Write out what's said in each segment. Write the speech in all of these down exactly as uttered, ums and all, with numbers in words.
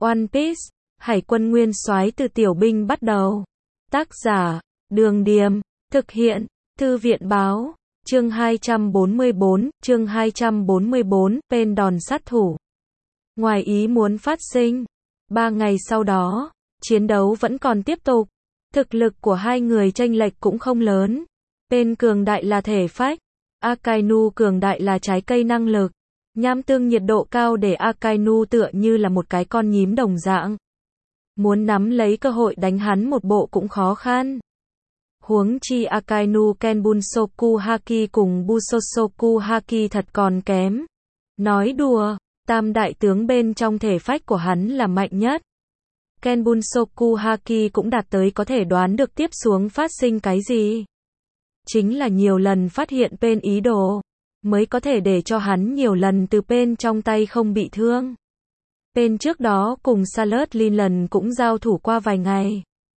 One Piece, Hải quân nguyên soái từ tiểu binh bắt đầu. Tác giả, Đường Điềm, thực hiện, Thư viện Báo, chương hai trăm bốn mươi bốn, chương hai trăm bốn mươi bốn, Pen đòn sát thủ. Ngoài ý muốn phát sinh, ba ngày sau đó, chiến đấu vẫn còn tiếp tục. Thực lực của hai người chênh lệch cũng không lớn. Pen cường đại là thể phách, Akainu cường đại là trái cây năng lực. Nham tương nhiệt độ cao để Akainu tựa như là một cái con nhím đồng dạng. Muốn nắm lấy cơ hội đánh hắn một bộ cũng khó khăn. Huống chi Akainu Kenbunsoku Haki cùng Busosoku Haki thật còn kém. Nói đùa, tam đại tướng bên trong thể phách của hắn là mạnh nhất. Kenbunsoku Haki cũng đạt tới có thể đoán được tiếp xuống phát sinh cái gì. Chính là nhiều lần phát hiện Pen ý đồ, mới có thể để cho hắn nhiều lần từ Pen trong tay không bị thương. Pen trước đó cùng Salut Linlan cũng giao thủ qua vài ngày.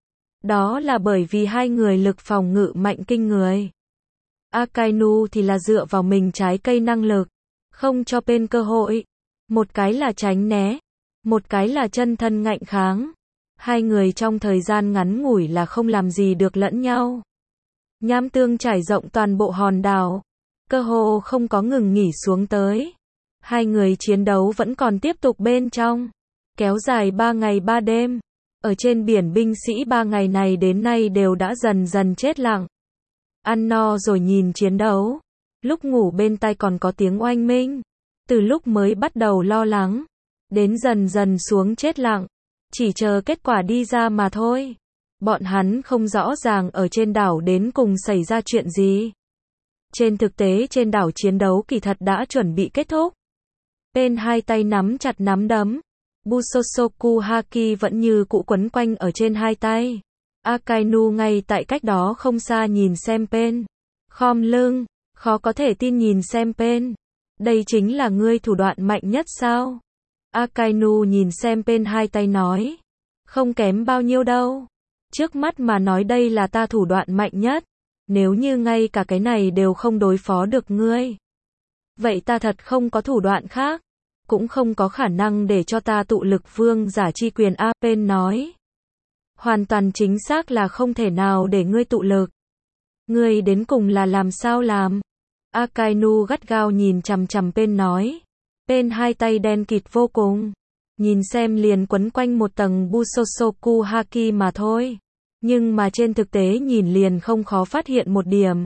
Đó là bởi vì hai người lực phòng ngự mạnh kinh người. Akainu thì là dựa vào mình trái cây năng lực, không cho Pen cơ hội. Một cái là tránh né, một cái là chân thân ngạnh kháng. Hai người trong thời gian ngắn ngủi là không làm gì được lẫn nhau. Nham tương trải rộng toàn bộ hòn đảo, cơ hồ không có ngừng nghỉ xuống tới. Hai người chiến đấu vẫn còn tiếp tục bên trong, kéo dài ba ngày ba đêm. Ở trên biển binh sĩ ba ngày này đến nay đều đã dần dần chết lặng. Ăn no rồi nhìn chiến đấu, lúc ngủ bên tai còn có tiếng oanh minh. Từ lúc mới bắt đầu lo lắng, đến dần dần xuống chết lặng, chỉ chờ kết quả đi ra mà thôi. Bọn hắn không rõ ràng ở trên đảo đến cùng xảy ra chuyện gì. Trên thực tế trên đảo chiến đấu kỳ thật đã chuẩn bị kết thúc. Pen hai tay nắm chặt nắm đấm. Busosoku Haki vẫn như cũ quấn quanh ở trên hai tay. Akainu ngay tại cách đó không xa nhìn xem Pen. Khom lưng, khó có thể tin nhìn xem Pen. Đây chính là ngươi thủ đoạn mạnh nhất sao? Akainu nhìn xem Pen hai tay nói. Không kém bao nhiêu đâu. Trước mắt mà nói đây là ta thủ đoạn mạnh nhất. Nếu như ngay cả cái này đều không đối phó được ngươi, vậy ta thật không có thủ đoạn khác. Cũng không có khả năng để cho ta tụ lực vương giả chi quyền. A Pen nói. Hoàn toàn chính xác là không thể nào để ngươi tụ lực. Ngươi đến cùng là làm sao làm? Akainu gắt gao nhìn chằm chằm Pen nói. Pen hai tay đen kịt vô cùng. Nhìn xem liền quấn quanh một tầng Busosoku Haki mà thôi. Nhưng mà trên thực tế nhìn liền không khó phát hiện một điểm.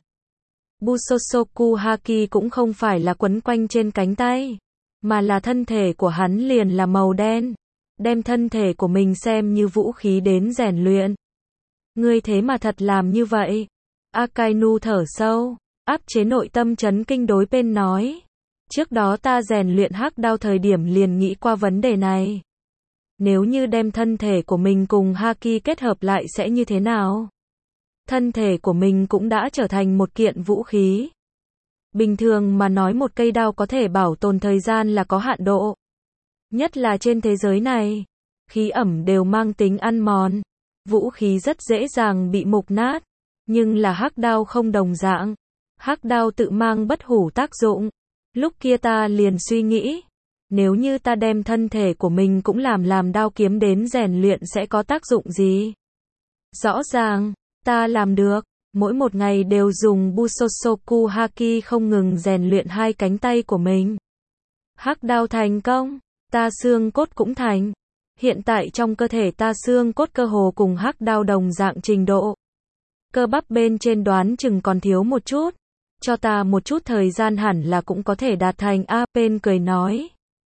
Busosoku Haki cũng không phải là quấn quanh trên cánh tay, mà là thân thể của hắn liền là màu đen. Đem thân thể của mình xem như vũ khí đến rèn luyện. Ngươi thế mà thật làm như vậy. Akainu thở sâu, áp chế nội tâm chấn kinh đối Pen nói. Trước đó ta rèn luyện hắc đao thời điểm liền nghĩ qua vấn đề này. Nếu như đem thân thể của mình cùng Haki kết hợp lại sẽ như thế nào? Thân thể của mình cũng đã trở thành một kiện vũ khí. Bình thường mà nói một cây đao có thể bảo tồn thời gian là có hạn độ. Nhất là trên thế giới này, khí ẩm đều mang tính ăn mòn. Vũ khí rất dễ dàng bị mục nát. Nhưng là hắc đao không đồng dạng. Hắc đao tự mang bất hủ tác dụng. Lúc kia ta liền suy nghĩ, nếu như ta đem thân thể của mình cũng làm làm đao kiếm đến rèn luyện sẽ có tác dụng gì? Rõ ràng, ta làm được, mỗi một ngày đều dùng Busosoku Haki không ngừng rèn luyện hai cánh tay của mình. Hắc đao thành công, ta xương cốt cũng thành. Hiện tại trong cơ thể ta xương cốt cơ hồ cùng hắc đao đồng dạng trình độ. Cơ bắp bên trên đoán chừng còn thiếu một chút. Cho ta một chút thời gian hẳn là cũng có thể đạt thành. A Pen cười nói.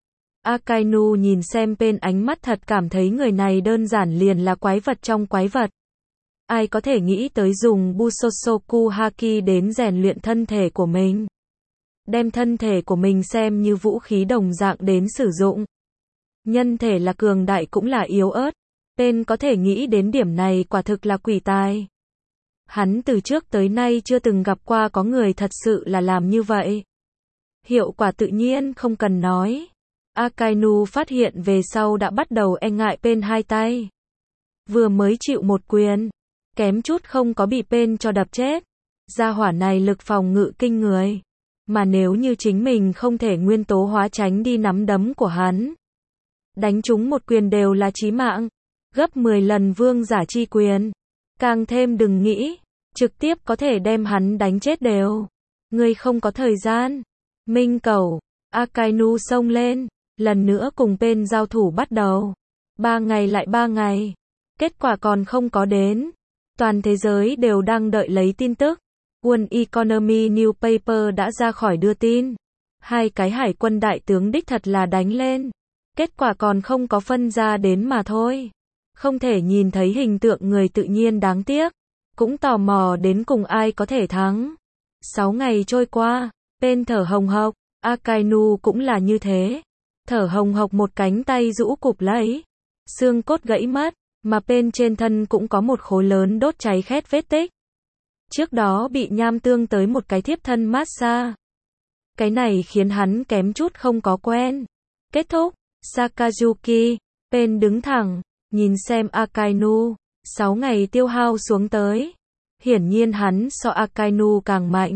Akainu nhìn xem Pen ánh mắt thật cảm thấy người này đơn giản liền là quái vật trong quái vật. Ai có thể nghĩ tới dùng Busosoku Haki đến rèn luyện thân thể của mình. Đem thân thể của mình xem như vũ khí đồng dạng đến sử dụng. Nhân thể là cường đại cũng là yếu ớt. Pen có thể nghĩ đến điểm này quả thực là quỷ tài. Hắn từ trước tới nay chưa từng gặp qua có người thật sự là làm như vậy. Hiệu quả tự nhiên không cần nói. Akainu phát hiện về sau đã bắt đầu e ngại Pen hai tay. Vừa mới chịu một quyền, kém chút không có bị Pen cho đập chết. Gia hỏa này lực phòng ngự kinh người. Mà nếu như chính mình không thể nguyên tố hóa tránh đi nắm đấm của hắn, Đánh trúng một quyền đều là chí mạng. Gấp mười lần vương giả chi quyền. Càng thêm đừng nghĩ. Trực tiếp có thể đem hắn đánh chết đều. Ngươi không có thời gian. Minh Cẩu. Akainu xông lên. Lần nữa cùng Pain giao thủ bắt đầu. Ba ngày lại ba ngày. Kết quả còn không có đến. Toàn thế giới đều đang đợi lấy tin tức. World Economy Newspaper đã ra khỏi đưa tin. Hai cái hải quân đại tướng đích thật là đánh lên. Kết quả còn không có phân ra đến mà thôi. Không thể nhìn thấy hình tượng người tự nhiên đáng tiếc. Cũng tò mò đến cùng ai có thể thắng. Sáu ngày trôi qua, Pain thở hồng hộc, Akainu cũng là như thế. Thở hồng hộc một cánh tay rũ cụp lấy. Xương cốt gãy mất, mà Pain trên thân cũng có một khối lớn đốt cháy khét vết tích. Trước đó bị nham tương tới một cái thiếp thân massage. Cái này khiến hắn kém chút không có quen. Kết thúc, Sakazuki, Pain đứng thẳng, nhìn xem Akainu, sáu ngày tiêu hao xuống tới. Hiển nhiên hắn so Akainu càng mạnh.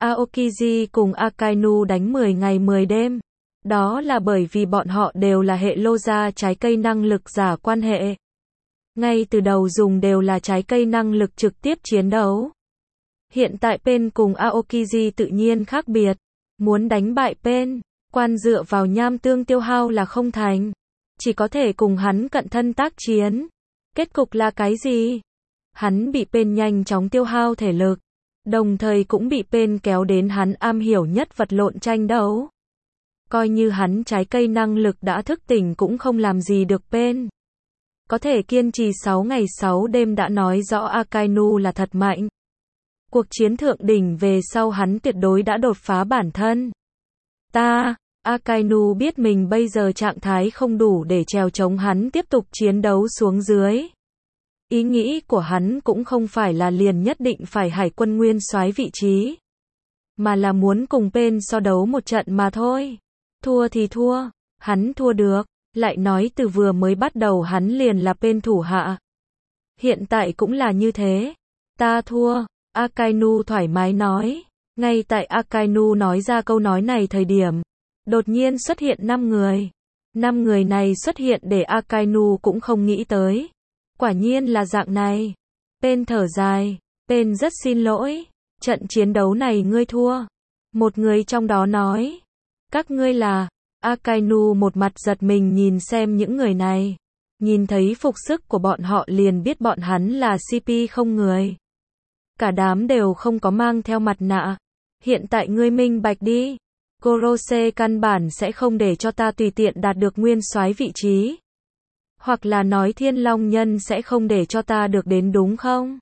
Aokiji cùng Akainu đánh mười ngày mười đêm. Đó là bởi vì bọn họ đều là hệ lô gia trái cây năng lực giả quan hệ. Ngay từ đầu dùng đều là trái cây năng lực trực tiếp chiến đấu. Hiện tại Pain cùng Aokiji tự nhiên khác biệt. Muốn đánh bại Pain, quan dựa vào nham tương tiêu hao là không thành. Chỉ có thể cùng hắn cận thân tác chiến. Kết cục là cái gì? Hắn bị Pain nhanh chóng tiêu hao thể lực. Đồng thời cũng bị Pain kéo đến hắn am hiểu nhất vật lộn tranh đấu. Coi như hắn trái cây năng lực đã thức tỉnh cũng không làm gì được Pain. Có thể kiên trì sáu ngày sáu đêm đã nói rõ Akainu là thật mạnh. Cuộc chiến thượng đỉnh về sau hắn tuyệt đối đã đột phá bản thân. Ta, Akainu biết mình bây giờ trạng thái không đủ để trèo chống hắn tiếp tục chiến đấu xuống dưới. Ý nghĩ của hắn cũng không phải là liền nhất định phải hải quân nguyên soái vị trí. Mà là muốn cùng Pain so đấu một trận mà thôi. Thua thì thua, hắn thua được. Lại nói từ vừa mới bắt đầu hắn liền là Pain thủ hạ. Hiện tại cũng là như thế. Ta thua, Akainu thoải mái nói. Ngay tại Akainu nói ra câu nói này thời điểm, đột nhiên xuất hiện năm người. Năm người này xuất hiện để Akainu cũng không nghĩ tới. Quả nhiên là dạng này. Pain thở dài. Pain rất xin lỗi. Trận chiến đấu này ngươi thua. Một người trong đó nói. Các ngươi là... Akainu một mặt giật mình nhìn xem những người này. Nhìn thấy phục sức của bọn họ liền biết bọn hắn là xê pê không người. Cả đám đều không có mang theo mặt nạ. Hiện tại ngươi minh bạch đi. Gorose căn bản sẽ không để cho ta tùy tiện đạt được nguyên soái vị trí. Hoặc là nói Thiên Long Nhân sẽ không để cho ta được đến đúng không?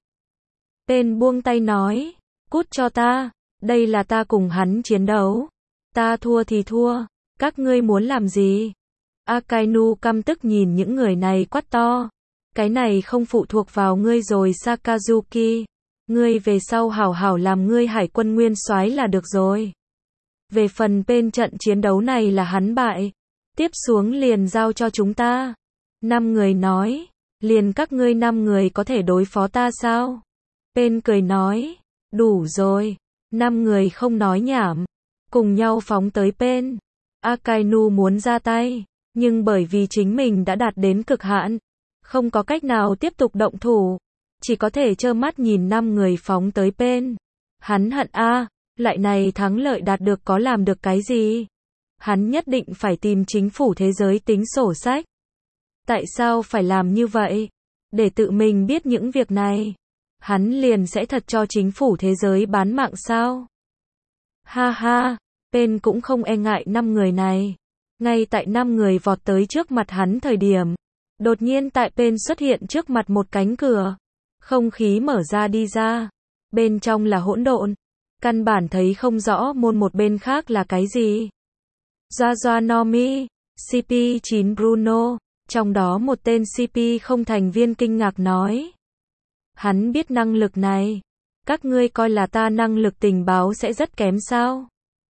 Pain buông tay nói. Cút cho ta. Đây là ta cùng hắn chiến đấu. Ta thua thì thua. Các ngươi muốn làm gì? Akainu căm tức nhìn những người này quát to. Cái này không phụ thuộc vào ngươi rồi Sakazuki. Ngươi về sau hảo hảo làm ngươi hải quân nguyên soái là được rồi. Về phần Pain trận chiến đấu này là hắn bại. Tiếp xuống liền giao cho chúng ta. Năm người nói. Liền các ngươi năm người có thể đối phó ta sao? Pain cười nói. Đủ rồi. Năm người không nói nhảm. Cùng nhau phóng tới Pain. Akainu muốn ra tay, nhưng bởi vì chính mình đã đạt đến cực hạn, không có cách nào tiếp tục động thủ, chỉ có thể trơ mắt nhìn năm người phóng tới Pain. Hắn hận a, à, lại này thắng lợi đạt được có làm được cái gì? Hắn nhất định phải tìm chính phủ thế giới tính sổ sách. Tại sao phải làm như vậy? Để tự mình biết những việc này, hắn liền sẽ thật cho chính phủ thế giới bán mạng sao? Ha ha. Pain cũng không e ngại năm người này. Ngay tại năm người vọt tới trước mặt hắn thời điểm, đột nhiên tại Pain xuất hiện trước mặt một cánh cửa. Không khí mở ra đi ra. Bên trong là hỗn độn. Căn bản thấy không rõ môn một bên khác là cái gì. Jojo Nomi, xê pê chín Bruno, trong đó một tên xê pê không thành viên kinh ngạc nói. Hắn biết năng lực này. Các ngươi coi là ta năng lực tình báo sẽ rất kém sao?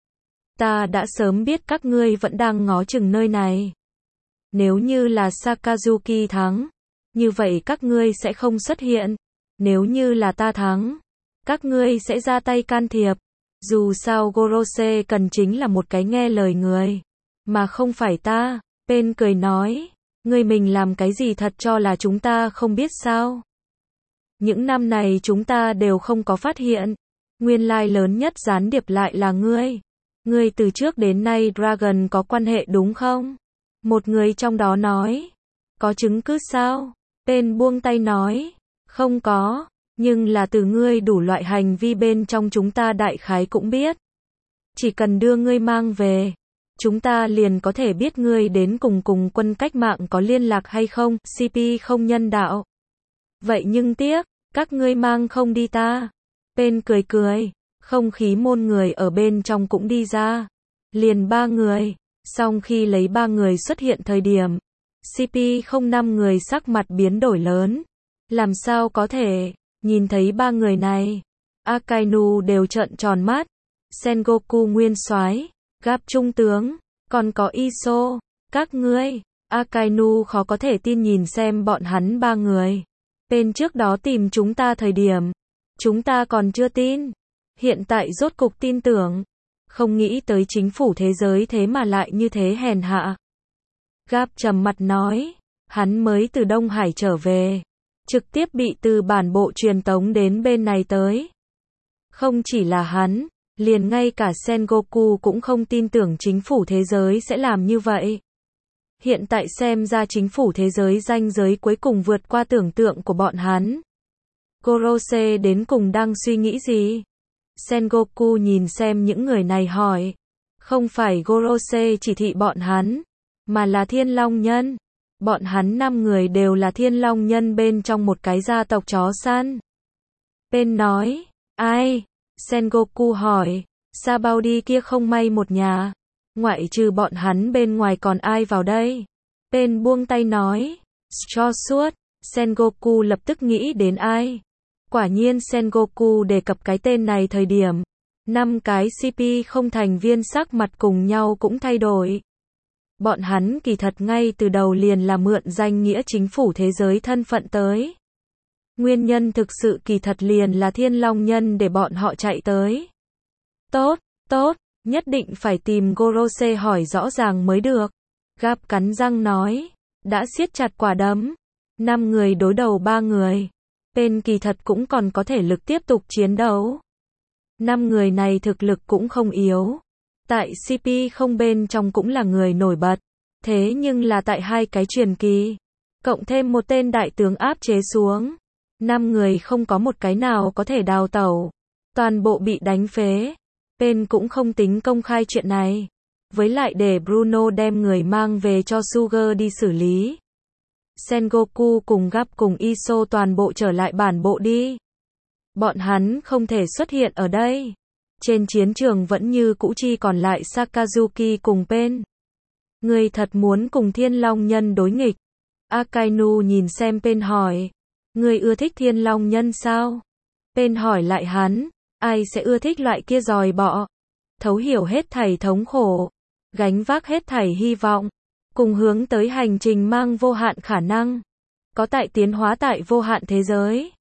Ta đã sớm biết các ngươi vẫn đang ngó chừng nơi này. Nếu như là Sakazuki thắng, như vậy các ngươi sẽ không xuất hiện. Nếu như là ta thắng, các ngươi sẽ ra tay can thiệp. Dù sao Gorose cần chính là một cái nghe lời người, mà không phải ta. Pen cười nói, ngươi mình làm cái gì thật cho là chúng ta không biết sao? Những năm này chúng ta đều không có phát hiện. Nguyên lai lớn nhất gián điệp lại là ngươi. Ngươi từ trước đến nay Dragon có quan hệ đúng không? Một người trong đó nói. Có chứng cứ sao? Pen buông tay nói. Không có, nhưng là từ ngươi đủ loại hành vi bên trong chúng ta đại khái cũng biết. Chỉ cần đưa ngươi mang về, chúng ta liền có thể biết ngươi đến cùng cùng quân cách mạng có liên lạc hay không, xê pê không nhân đạo. Vậy nhưng tiếc, các ngươi mang không đi ta. Pen cười cười, không khí môn người ở bên trong cũng đi ra. Liền ba người, song khi lấy ba người xuất hiện thời điểm, xê pê không năm người sắc mặt biến đổi lớn. Làm sao có thể, nhìn thấy ba người này, Akainu đều trợn tròn mắt. Sengoku nguyên soái, Garp trung tướng, còn có Iso, các ngươi. Akainu khó có thể tin nhìn xem bọn hắn ba người. Pen trước đó tìm chúng ta thời điểm, chúng ta còn chưa tin. Hiện tại rốt cục tin tưởng. Không nghĩ tới chính phủ thế giới thế mà lại như thế hèn hạ. Garp trầm mặt nói, hắn mới từ Đông Hải trở về, trực tiếp bị từ bản bộ truyền tống đến bên này tới. Không chỉ là hắn, liền ngay cả Sengoku cũng không tin tưởng chính phủ thế giới sẽ làm như vậy. Hiện tại xem ra chính phủ thế giới ranh giới cuối cùng vượt qua tưởng tượng của bọn hắn. Gorose đến cùng đang suy nghĩ gì? Sengoku nhìn xem những người này hỏi. Không phải Gorose chỉ thị bọn hắn, mà là Thiên Long Nhân. Bọn hắn năm người đều là Thiên Long Nhân bên trong một cái gia tộc chó săn. Pen nói, ai? Sengoku hỏi, Sabaudi kia không may một nhà. Ngoại trừ bọn hắn bên ngoài còn ai vào đây? Pen buông tay nói, cho suốt. Sengoku lập tức nghĩ đến ai? Quả nhiên Sengoku đề cập cái tên này thời điểm, năm cái xê pê không thành viên sắc mặt cùng nhau cũng thay đổi. Bọn hắn kỳ thật ngay từ đầu liền là mượn danh nghĩa chính phủ thế giới thân phận tới. Nguyên nhân thực sự kỳ thật liền là Thiên Long Nhân để bọn họ chạy tới. Tốt, tốt, nhất định phải tìm Gorose hỏi rõ ràng mới được. Garp cắn răng nói, đã siết chặt quả đấm. Năm người đối đầu ba người. Pen kỳ thật cũng còn có thể lực tiếp tục chiến đấu. Năm người này thực lực cũng không yếu. Tại xê pê không bên trong cũng là người nổi bật. Thế nhưng là tại hai cái truyền kỳ, cộng thêm một tên đại tướng áp chế xuống, năm người không có một cái nào có thể đào tẩu. Toàn bộ bị đánh phế. Pen cũng không tính công khai chuyện này. Với lại để Bruno đem người mang về cho Sugar đi xử lý. Sengoku cùng Garp cùng Iso toàn bộ trở lại bản bộ đi. Bọn hắn không thể xuất hiện ở đây. Trên chiến trường vẫn như cũ chi còn lại Sakazuki cùng Pen. Người thật muốn cùng Thiên Long Nhân đối nghịch. Akainu nhìn xem Pen hỏi. Người ưa thích Thiên Long Nhân sao? Pen hỏi lại hắn. Ai sẽ ưa thích loại kia dòi bọ? Thấu hiểu hết thảy thống khổ. Gánh vác hết thảy hy vọng. Cùng hướng tới hành trình mang vô hạn khả năng. Có tại tiến hóa tại vô hạn thế giới.